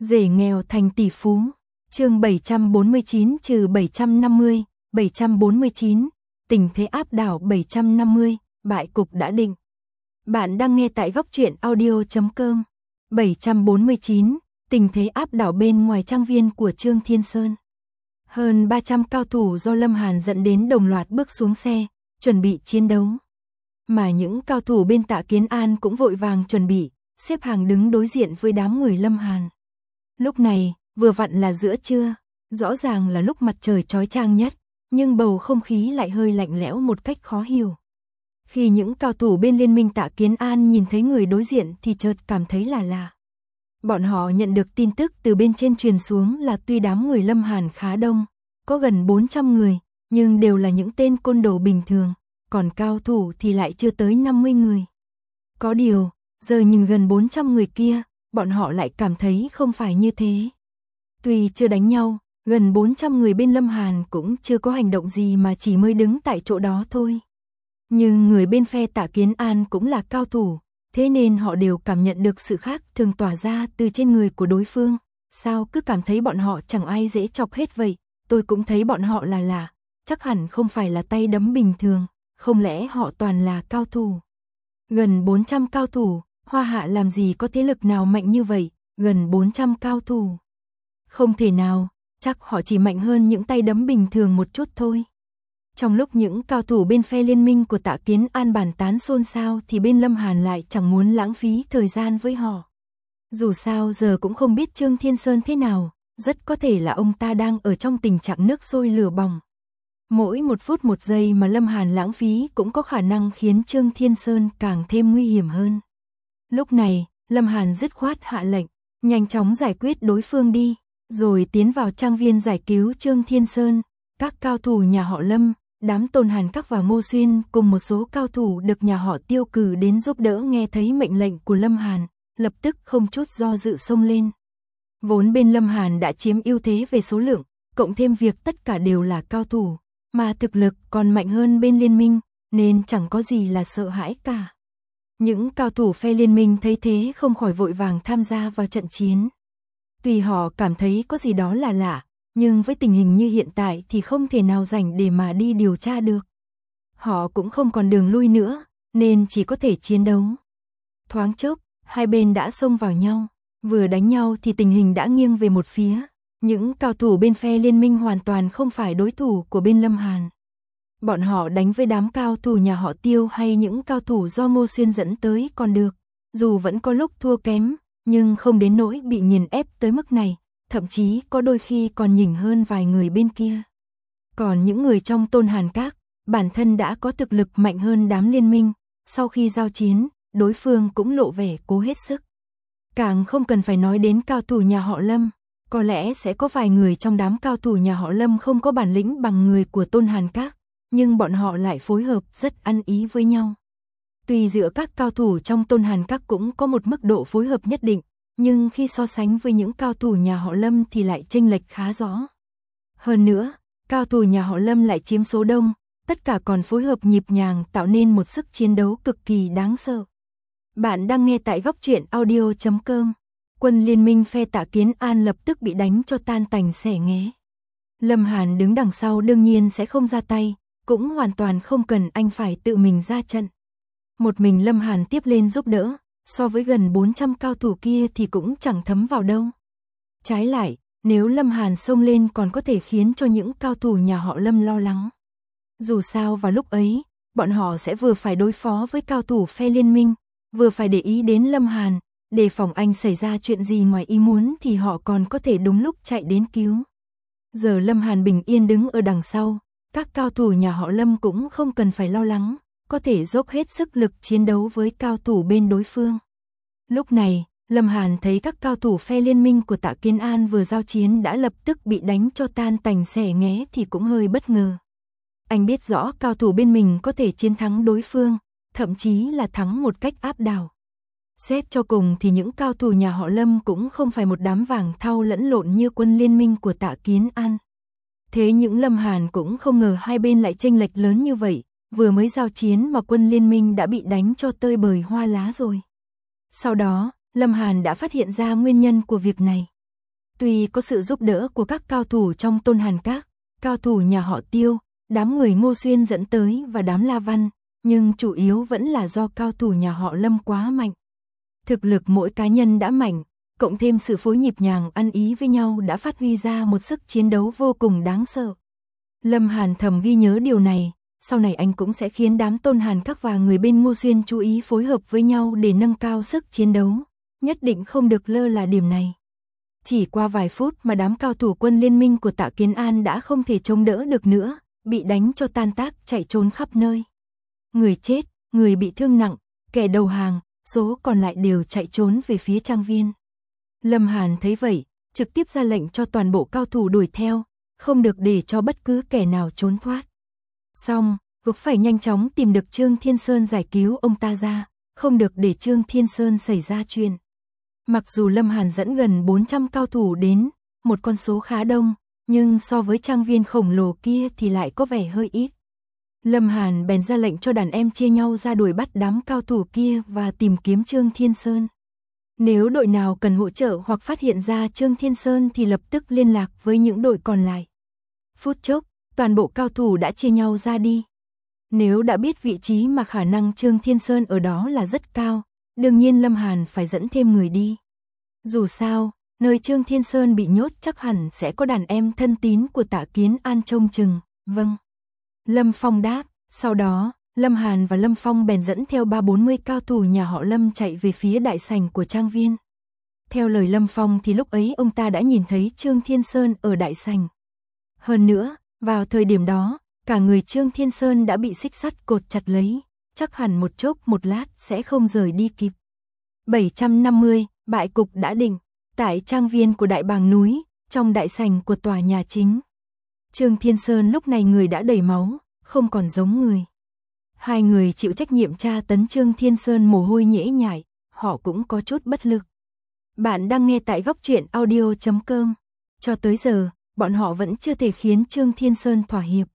Rể nghèo thành tỷ phú. Chương 749-750, 749, tình thế áp đảo 750, bại cục đã định. Bạn đang nghe tại góc truyện audio.com. 749, tình thế áp đảo bên ngoài trang viên của Trương Thiên Sơn. Hơn 300 cao thủ do Lâm Hàn dẫn đến đồng loạt bước xuống xe, chuẩn bị chiến đấu. Mà những cao thủ bên Tạ Kiến An cũng vội vàng chuẩn bị, xếp hàng đứng đối diện với đám người Lâm Hàn. Lúc này, vừa vặn là giữa trưa, rõ ràng là lúc mặt trời chói chang nhất, nhưng bầu không khí lại hơi lạnh lẽo một cách khó hiểu. Khi những cao thủ bên liên minh Tạ Kiến An nhìn thấy người đối diện thì chợt cảm thấy là lạ. Bọn họ nhận được tin tức từ bên trên truyền xuống là tuy đám người Lâm Hàn khá đông, có gần 400 người, nhưng đều là những tên côn đồ bình thường, còn cao thủ thì lại chưa tới 50 người. Có điều, giờ nhìn gần 400 người kia, bọn họ lại cảm thấy không phải như thế. Tuy chưa đánh nhau, gần 400 người bên Lâm Hàn cũng chưa có hành động gì mà chỉ mới đứng tại chỗ đó thôi. Nhưng người bên phe Tạ Kiến An cũng là cao thủ, thế nên họ đều cảm nhận được sự khác thường tỏa ra từ trên người của đối phương. Sao cứ cảm thấy bọn họ chẳng ai dễ chọc hết vậy, tôi cũng thấy bọn họ là lạ, chắc hẳn không phải là tay đấm bình thường, không lẽ họ toàn là cao thủ. Gần 400 cao thủ, Hoa Hạ làm gì có thế lực nào mạnh như vậy, gần 400 cao thủ. Không thể nào, chắc họ chỉ mạnh hơn những tay đấm bình thường một chút thôi. Trong lúc những cao thủ bên phe liên minh của Tạ Kiến An bàn tán xôn xao thì bên Lâm Hàn lại chẳng muốn lãng phí thời gian với họ. Dù sao giờ cũng không biết Trương Thiên Sơn thế nào, rất có thể là ông ta đang ở trong tình trạng nước sôi lửa bỏng. Mỗi một phút một giây mà Lâm Hàn lãng phí cũng có khả năng khiến Trương Thiên Sơn càng thêm nguy hiểm hơn. Lúc này, Lâm Hàn dứt khoát hạ lệnh, nhanh chóng giải quyết đối phương đi, rồi tiến vào trang viên giải cứu Trương Thiên Sơn. Các cao thủ nhà họ Lâm, đám Tôn Hàn Các và Ngô Xuyên cùng một số cao thủ được nhà họ Tiêu cử đến giúp đỡ nghe thấy mệnh lệnh của Lâm Hàn, lập tức không chút do dự xông lên. Vốn bên Lâm Hàn đã chiếm ưu thế về số lượng, cộng thêm việc tất cả đều là cao thủ, mà thực lực còn mạnh hơn bên liên minh, nên chẳng có gì là sợ hãi cả. Những cao thủ phe liên minh thấy thế không khỏi vội vàng tham gia vào trận chiến. Tuy họ cảm thấy có gì đó là lạ, nhưng với tình hình như hiện tại thì không thể nào rảnh để mà đi điều tra được. Họ cũng không còn đường lui nữa, nên chỉ có thể chiến đấu. Thoáng chốc, hai bên đã xông vào nhau, vừa đánh nhau thì tình hình đã nghiêng về một phía. Những cao thủ bên phe liên minh hoàn toàn không phải đối thủ của bên Lâm Hàn. Bọn họ đánh với đám cao thủ nhà họ Tiêu hay những cao thủ do Ngô Xuyên dẫn tới còn được, dù vẫn có lúc thua kém, nhưng không đến nỗi bị nghiền ép tới mức này, thậm chí có đôi khi còn nhỉnh hơn vài người bên kia. Còn những người trong Tôn Hàn Các, bản thân đã có thực lực mạnh hơn đám liên minh, sau khi giao chiến, đối phương cũng lộ vẻ cố hết sức. Càng không cần phải nói đến cao thủ nhà họ Lâm, có lẽ sẽ có vài người trong đám cao thủ nhà họ Lâm không có bản lĩnh bằng người của Tôn Hàn Các, nhưng bọn họ lại phối hợp rất ăn ý với nhau. Tuy giữa các cao thủ trong Tôn Hàn Các cũng có một mức độ phối hợp nhất định, nhưng khi so sánh với những cao thủ nhà họ Lâm thì lại chênh lệch khá rõ. Hơn nữa, cao thủ nhà họ Lâm lại chiếm số đông, tất cả còn phối hợp nhịp nhàng tạo nên một sức chiến đấu cực kỳ đáng sợ. Bạn đang nghe tại góc truyện audio.com. Quân liên minh phe Tạ Kiến An lập tức bị đánh cho tan tành xẻ nghé. Lâm Hàn đứng đằng sau đương nhiên sẽ không ra tay, cũng hoàn toàn không cần anh phải tự mình ra trận. Một mình Lâm Hàn tiếp lên giúp đỡ, so với gần 400 cao thủ kia thì cũng chẳng thấm vào đâu. Trái lại, nếu Lâm Hàn xông lên còn có thể khiến cho những cao thủ nhà họ Lâm lo lắng. Dù sao vào lúc ấy, bọn họ sẽ vừa phải đối phó với cao thủ phe liên minh, vừa phải để ý đến Lâm Hàn, đề phòng anh xảy ra chuyện gì ngoài ý muốn thì họ còn có thể đúng lúc chạy đến cứu. Giờ Lâm Hàn bình yên đứng ở đằng sau, các cao thủ nhà họ Lâm cũng không cần phải lo lắng, có thể dốc hết sức lực chiến đấu với cao thủ bên đối phương. Lúc này, Lâm Hàn thấy các cao thủ phe liên minh của Tạ Kiến An vừa giao chiến đã lập tức bị đánh cho tan tành xẻ nghé thì cũng hơi bất ngờ. Anh biết rõ cao thủ bên mình có thể chiến thắng đối phương, thậm chí là thắng một cách áp đảo. Xét cho cùng thì những cao thủ nhà họ Lâm cũng không phải một đám vàng thau lẫn lộn như quân liên minh của Tạ Kiến An. Thế những Lâm Hàn cũng không ngờ hai bên lại chênh lệch lớn như vậy, vừa mới giao chiến mà quân liên minh đã bị đánh cho tơi bời hoa lá rồi. Sau đó, Lâm Hàn đã phát hiện ra nguyên nhân của việc này. Tuy có sự giúp đỡ của các cao thủ trong Tôn Hàn Các, cao thủ nhà họ Tiêu, đám người Ngô Xuyên dẫn tới và đám La Văn, nhưng chủ yếu vẫn là do cao thủ nhà họ Lâm quá mạnh. Thực lực mỗi cá nhân đã mạnh, cộng thêm sự phối nhịp nhàng ăn ý với nhau đã phát huy ra một sức chiến đấu vô cùng đáng sợ. Lâm Hàn thầm ghi nhớ điều này, sau này anh cũng sẽ khiến đám Tôn Hàn Các và người bên Ngô Xuyên chú ý phối hợp với nhau để nâng cao sức chiến đấu, nhất định không được lơ là điểm này. Chỉ qua vài phút mà đám cao thủ quân liên minh của Tạ Kiến An đã không thể chống đỡ được nữa, bị đánh cho tan tác chạy trốn khắp nơi. Người chết, người bị thương nặng, kẻ đầu hàng, số còn lại đều chạy trốn về phía trang viên. Lâm Hàn thấy vậy, trực tiếp ra lệnh cho toàn bộ cao thủ đuổi theo, không được để cho bất cứ kẻ nào trốn thoát. Xong, gục phải nhanh chóng tìm được Trương Thiên Sơn giải cứu ông ta ra, không được để Trương Thiên Sơn xảy ra chuyện. Mặc dù Lâm Hàn dẫn gần 400 cao thủ đến, một con số khá đông, nhưng so với trang viên khổng lồ kia thì lại có vẻ hơi ít. Lâm Hàn bèn ra lệnh cho đàn em chia nhau ra đuổi bắt đám cao thủ kia và tìm kiếm Trương Thiên Sơn. Nếu đội nào cần hỗ trợ hoặc phát hiện ra Trương Thiên Sơn thì lập tức liên lạc với những đội còn lại. Phút chốc, toàn bộ cao thủ đã chia nhau ra đi. Nếu đã biết vị trí mà khả năng Trương Thiên Sơn ở đó là rất cao, đương nhiên Lâm Hàn phải dẫn thêm người đi. Dù sao, nơi Trương Thiên Sơn bị nhốt chắc hẳn sẽ có đàn em thân tín của Tạ Kiến An trông chừng. Vâng. Lâm Phong đáp, sau đó, Lâm Hàn và Lâm Phong bèn dẫn theo 30-40 cao thủ nhà họ Lâm chạy về phía đại sảnh của trang viên. Theo lời Lâm Phong thì lúc ấy ông ta đã nhìn thấy Trương Thiên Sơn ở đại sảnh. Hơn nữa, vào thời điểm đó, cả người Trương Thiên Sơn đã bị xích sắt cột chặt lấy, chắc hẳn một chốc một lát sẽ không rời đi kịp. 750, bại cục đã định, tại trang viên của Đại Bàng Núi, trong đại sảnh của tòa nhà chính. Trương Thiên Sơn lúc này người đã đầy máu, không còn giống người. Hai người chịu trách nhiệm tra tấn Trương Thiên Sơn mồ hôi nhễ nhại, họ cũng có chút bất lực. Bạn đang nghe tại góc truyện audio.com. Cho tới giờ, bọn họ vẫn chưa thể khiến Trương Thiên Sơn thỏa hiệp.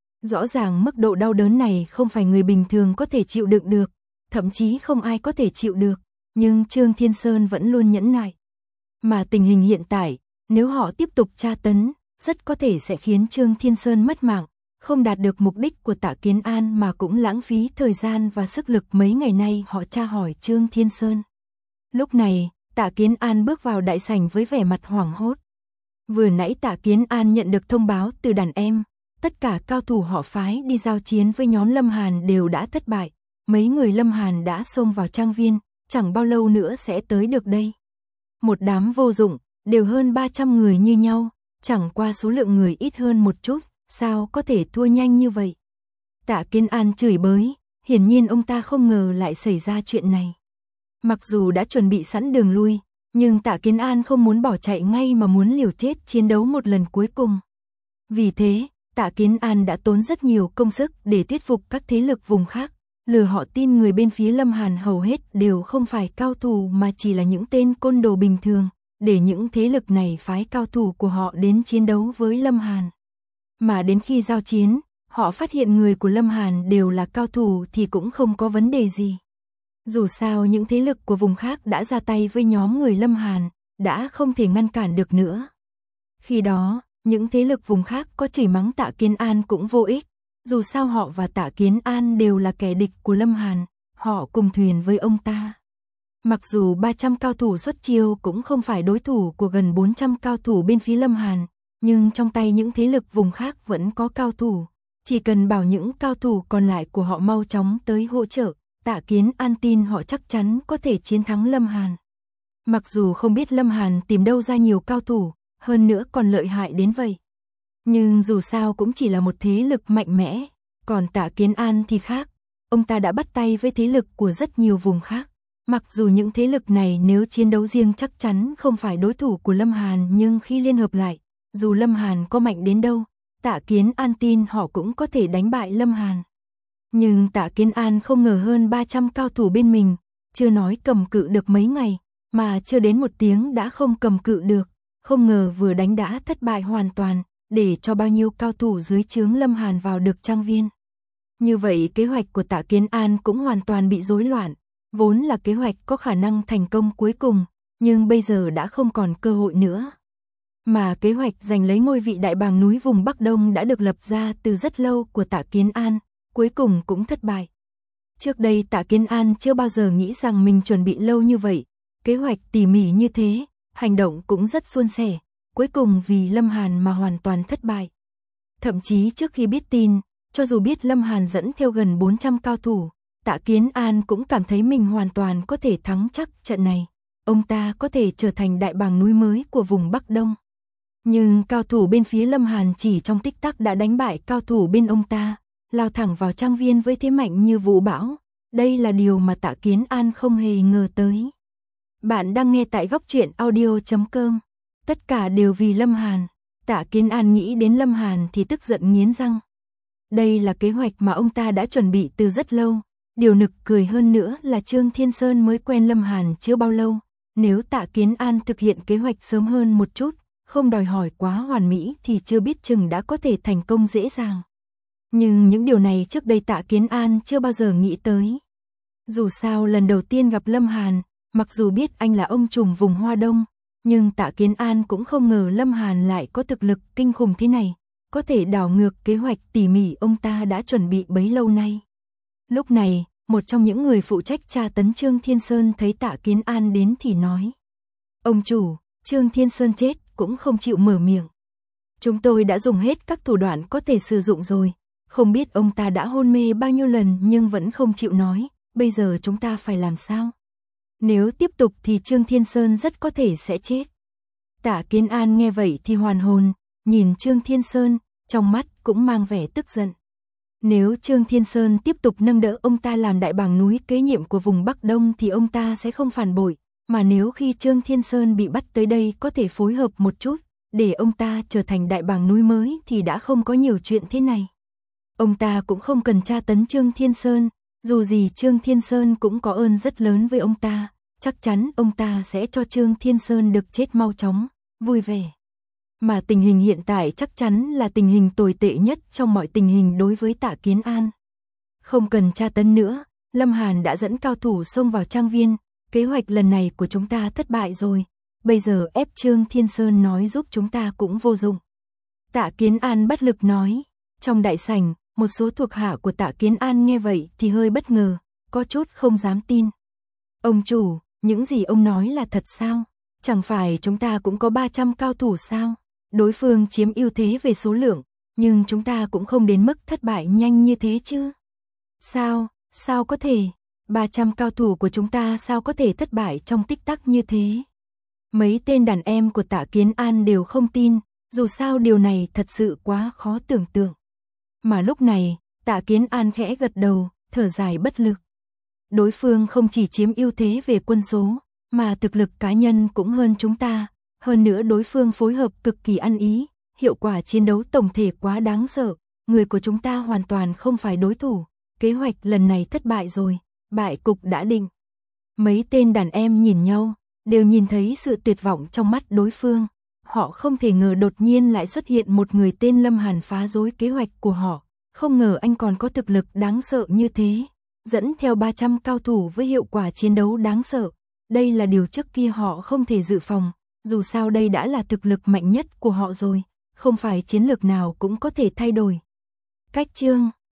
Rõ ràng mức độ đau đớn này không phải người bình thường có thể chịu đựng được, thậm chí không ai có thể chịu được, nhưng Trương Thiên Sơn vẫn luôn nhẫn nại. Mà tình hình hiện tại, nếu họ tiếp tục tra tấn, rất có thể sẽ khiến Trương Thiên Sơn mất mạng, không đạt được mục đích của Tạ Kiến An mà cũng lãng phí thời gian và sức lực mấy ngày nay họ tra hỏi Trương Thiên Sơn. Lúc này, Tạ Kiến An bước vào đại sảnh với vẻ mặt hoảng hốt. Vừa nãy Tạ Kiến An nhận được thông báo từ đàn em, tất cả cao thủ họ phái đi giao chiến với nhóm Lâm Hàn đều đã thất bại, mấy người Lâm Hàn đã xông vào trang viên, chẳng bao lâu nữa sẽ tới được đây. Một đám vô dụng, đều hơn 300 người như nhau, chẳng qua số lượng người ít hơn một chút, sao có thể thua nhanh như vậy. Tạ Kiến An chửi bới, hiển nhiên ông ta không ngờ lại xảy ra chuyện này. Mặc dù đã chuẩn bị sẵn đường lui, nhưng Tạ Kiến An không muốn bỏ chạy ngay mà muốn liều chết chiến đấu một lần cuối cùng. Vì thế, Tạ Kiến An đã tốn rất nhiều công sức để thuyết phục các thế lực vùng khác, lừa họ tin người bên phía Lâm Hàn hầu hết đều không phải cao thủ mà chỉ là những tên côn đồ bình thường, để những thế lực này phái cao thủ của họ đến chiến đấu với Lâm Hàn. Mà đến khi giao chiến, họ phát hiện người của Lâm Hàn đều là cao thủ thì cũng không có vấn đề gì. Dù sao những thế lực của vùng khác đã ra tay với nhóm người Lâm Hàn, đã không thể ngăn cản được nữa. Khi đó, những thế lực vùng khác có chửi mắng Tạ Kiến An cũng vô ích, dù sao họ và Tạ Kiến An đều là kẻ địch của Lâm Hàn, họ cùng thuyền với ông ta. Mặc dù 300 cao thủ xuất chiêu cũng không phải đối thủ của gần 400 cao thủ bên phía Lâm Hàn, nhưng trong tay những thế lực vùng khác vẫn có cao thủ, chỉ cần bảo những cao thủ còn lại của họ mau chóng tới hỗ trợ, Tạ Kiến An tin họ chắc chắn có thể chiến thắng Lâm Hàn. Mặc dù không biết Lâm Hàn tìm đâu ra nhiều cao thủ, hơn nữa còn lợi hại đến vậy. Nhưng dù sao cũng chỉ là một thế lực mạnh mẽ, còn Tạ Kiến An thì khác, ông ta đã bắt tay với thế lực của rất nhiều vùng khác. Mặc dù những thế lực này nếu chiến đấu riêng chắc chắn không phải đối thủ của Lâm Hàn, nhưng khi liên hợp lại, dù Lâm Hàn có mạnh đến đâu, Tạ Kiến An tin họ cũng có thể đánh bại Lâm Hàn. Nhưng Tạ Kiến An không ngờ hơn 300 cao thủ bên mình, chưa nói cầm cự được mấy ngày, mà chưa đến một tiếng đã không cầm cự được, không ngờ vừa đánh đã thất bại hoàn toàn, để cho bao nhiêu cao thủ dưới trướng Lâm Hàn vào được trang viên. Như vậy kế hoạch của Tạ Kiến An cũng hoàn toàn bị rối loạn, vốn là kế hoạch có khả năng thành công cuối cùng, nhưng bây giờ đã không còn cơ hội nữa. Mà kế hoạch giành lấy ngôi vị đại bàng núi vùng Bắc Đông đã được lập ra từ rất lâu của Tạ Kiến An, cuối cùng cũng thất bại. Trước đây Tạ Kiến An chưa bao giờ nghĩ rằng mình chuẩn bị lâu như vậy, kế hoạch tỉ mỉ như thế, hành động cũng rất suôn sẻ, cuối cùng vì Lâm Hàn mà hoàn toàn thất bại. Thậm chí trước khi biết tin, cho dù biết Lâm Hàn dẫn theo gần 400 cao thủ, Tạ Kiến An cũng cảm thấy mình hoàn toàn có thể thắng chắc trận này. Ông ta có thể trở thành đại bàng núi mới của vùng Bắc Đông. Nhưng cao thủ bên phía Lâm Hàn chỉ trong tích tắc đã đánh bại cao thủ bên ông ta, lao thẳng vào trang viên với thế mạnh như vũ bão. Đây là điều mà Tạ Kiến An không hề ngờ tới. Bạn đang nghe tại góc truyện audio.com. Tất cả đều vì Lâm Hàn. Tạ Kiến An nghĩ đến Lâm Hàn thì tức giận nghiến răng. Đây là kế hoạch mà ông ta đã chuẩn bị từ rất lâu. Điều nực cười hơn nữa là Trương Thiên Sơn mới quen Lâm Hàn chưa bao lâu. Nếu Tạ Kiến An thực hiện kế hoạch sớm hơn một chút, không đòi hỏi quá hoàn mỹ thì chưa biết chừng đã có thể thành công dễ dàng. Nhưng những điều này trước đây Tạ Kiến An chưa bao giờ nghĩ tới. Dù sao lần đầu tiên gặp Lâm Hàn, mặc dù biết anh là ông trùm vùng Hoa Đông, nhưng Tạ Kiến An cũng không ngờ Lâm Hàn lại có thực lực kinh khủng thế này, có thể đảo ngược kế hoạch tỉ mỉ ông ta đã chuẩn bị bấy lâu nay. Lúc này, một trong những người phụ trách tra tấn Trương Thiên Sơn thấy Tạ Kiến An đến thì nói: "Ông chủ, Trương Thiên Sơn chết cũng không chịu mở miệng. Chúng tôi đã dùng hết các thủ đoạn có thể sử dụng rồi, không biết ông ta đã hôn mê bao nhiêu lần nhưng vẫn không chịu nói, bây giờ chúng ta phải làm sao? Nếu tiếp tục thì Trương Thiên Sơn rất có thể sẽ chết." Tạ Kiến An nghe vậy thì hoàn hồn, nhìn Trương Thiên Sơn, trong mắt cũng mang vẻ tức giận. Nếu Trương Thiên Sơn tiếp tục nâng đỡ ông ta làm đại bàng núi kế nhiệm của vùng Bắc Đông thì ông ta sẽ không phản bội, mà nếu khi Trương Thiên Sơn bị bắt tới đây có thể phối hợp một chút, để ông ta trở thành đại bàng núi mới thì đã không có nhiều chuyện thế này. Ông ta cũng không cần tra tấn Trương Thiên Sơn, dù gì Trương Thiên Sơn cũng có ơn rất lớn với ông ta, chắc chắn ông ta sẽ cho Trương Thiên Sơn được chết mau chóng, vui vẻ. Mà tình hình hiện tại chắc chắn là tình hình tồi tệ nhất trong mọi tình hình đối với Tạ Kiến An. Không cần tra tấn nữa, Lâm Hàn đã dẫn cao thủ xông vào trang viên, kế hoạch lần này của chúng ta thất bại rồi, bây giờ ép Trương Thiên Sơn nói giúp chúng ta cũng vô dụng. Tạ Kiến An bất lực nói. Trong đại sảnh, một số thuộc hạ của Tạ Kiến An nghe vậy thì hơi bất ngờ, có chút không dám tin. Ông chủ, những gì ông nói là thật sao? Chẳng phải chúng ta cũng có 300 cao thủ sao? Đối phương chiếm ưu thế về số lượng, nhưng chúng ta cũng không đến mức thất bại nhanh như thế chứ. Sao có thể? 300 cao thủ của chúng ta sao có thể thất bại trong tích tắc như thế? Mấy tên đàn em của Tạ Kiến An đều không tin, dù sao điều này thật sự quá khó tưởng tượng. Mà lúc này, Tạ Kiến An khẽ gật đầu, thở dài bất lực. Đối phương không chỉ chiếm ưu thế về quân số, mà thực lực cá nhân cũng hơn chúng ta. Hơn nữa đối phương phối hợp cực kỳ ăn ý, hiệu quả chiến đấu tổng thể quá đáng sợ, người của chúng ta hoàn toàn không phải đối thủ, kế hoạch lần này thất bại rồi, bại cục đã định. Mấy tên đàn em nhìn nhau, đều nhìn thấy sự tuyệt vọng trong mắt đối phương, họ không thể ngờ đột nhiên lại xuất hiện một người tên Lâm Hàn phá rối kế hoạch của họ, không ngờ anh còn có thực lực đáng sợ như thế, dẫn theo 300 cao thủ với hiệu quả chiến đấu đáng sợ, đây là điều trước kia họ không thể dự phòng. Dù sao đây đã là thực lực mạnh nhất của họ rồi, không phải chiến lược nào cũng có thể thay đổi. Cách chương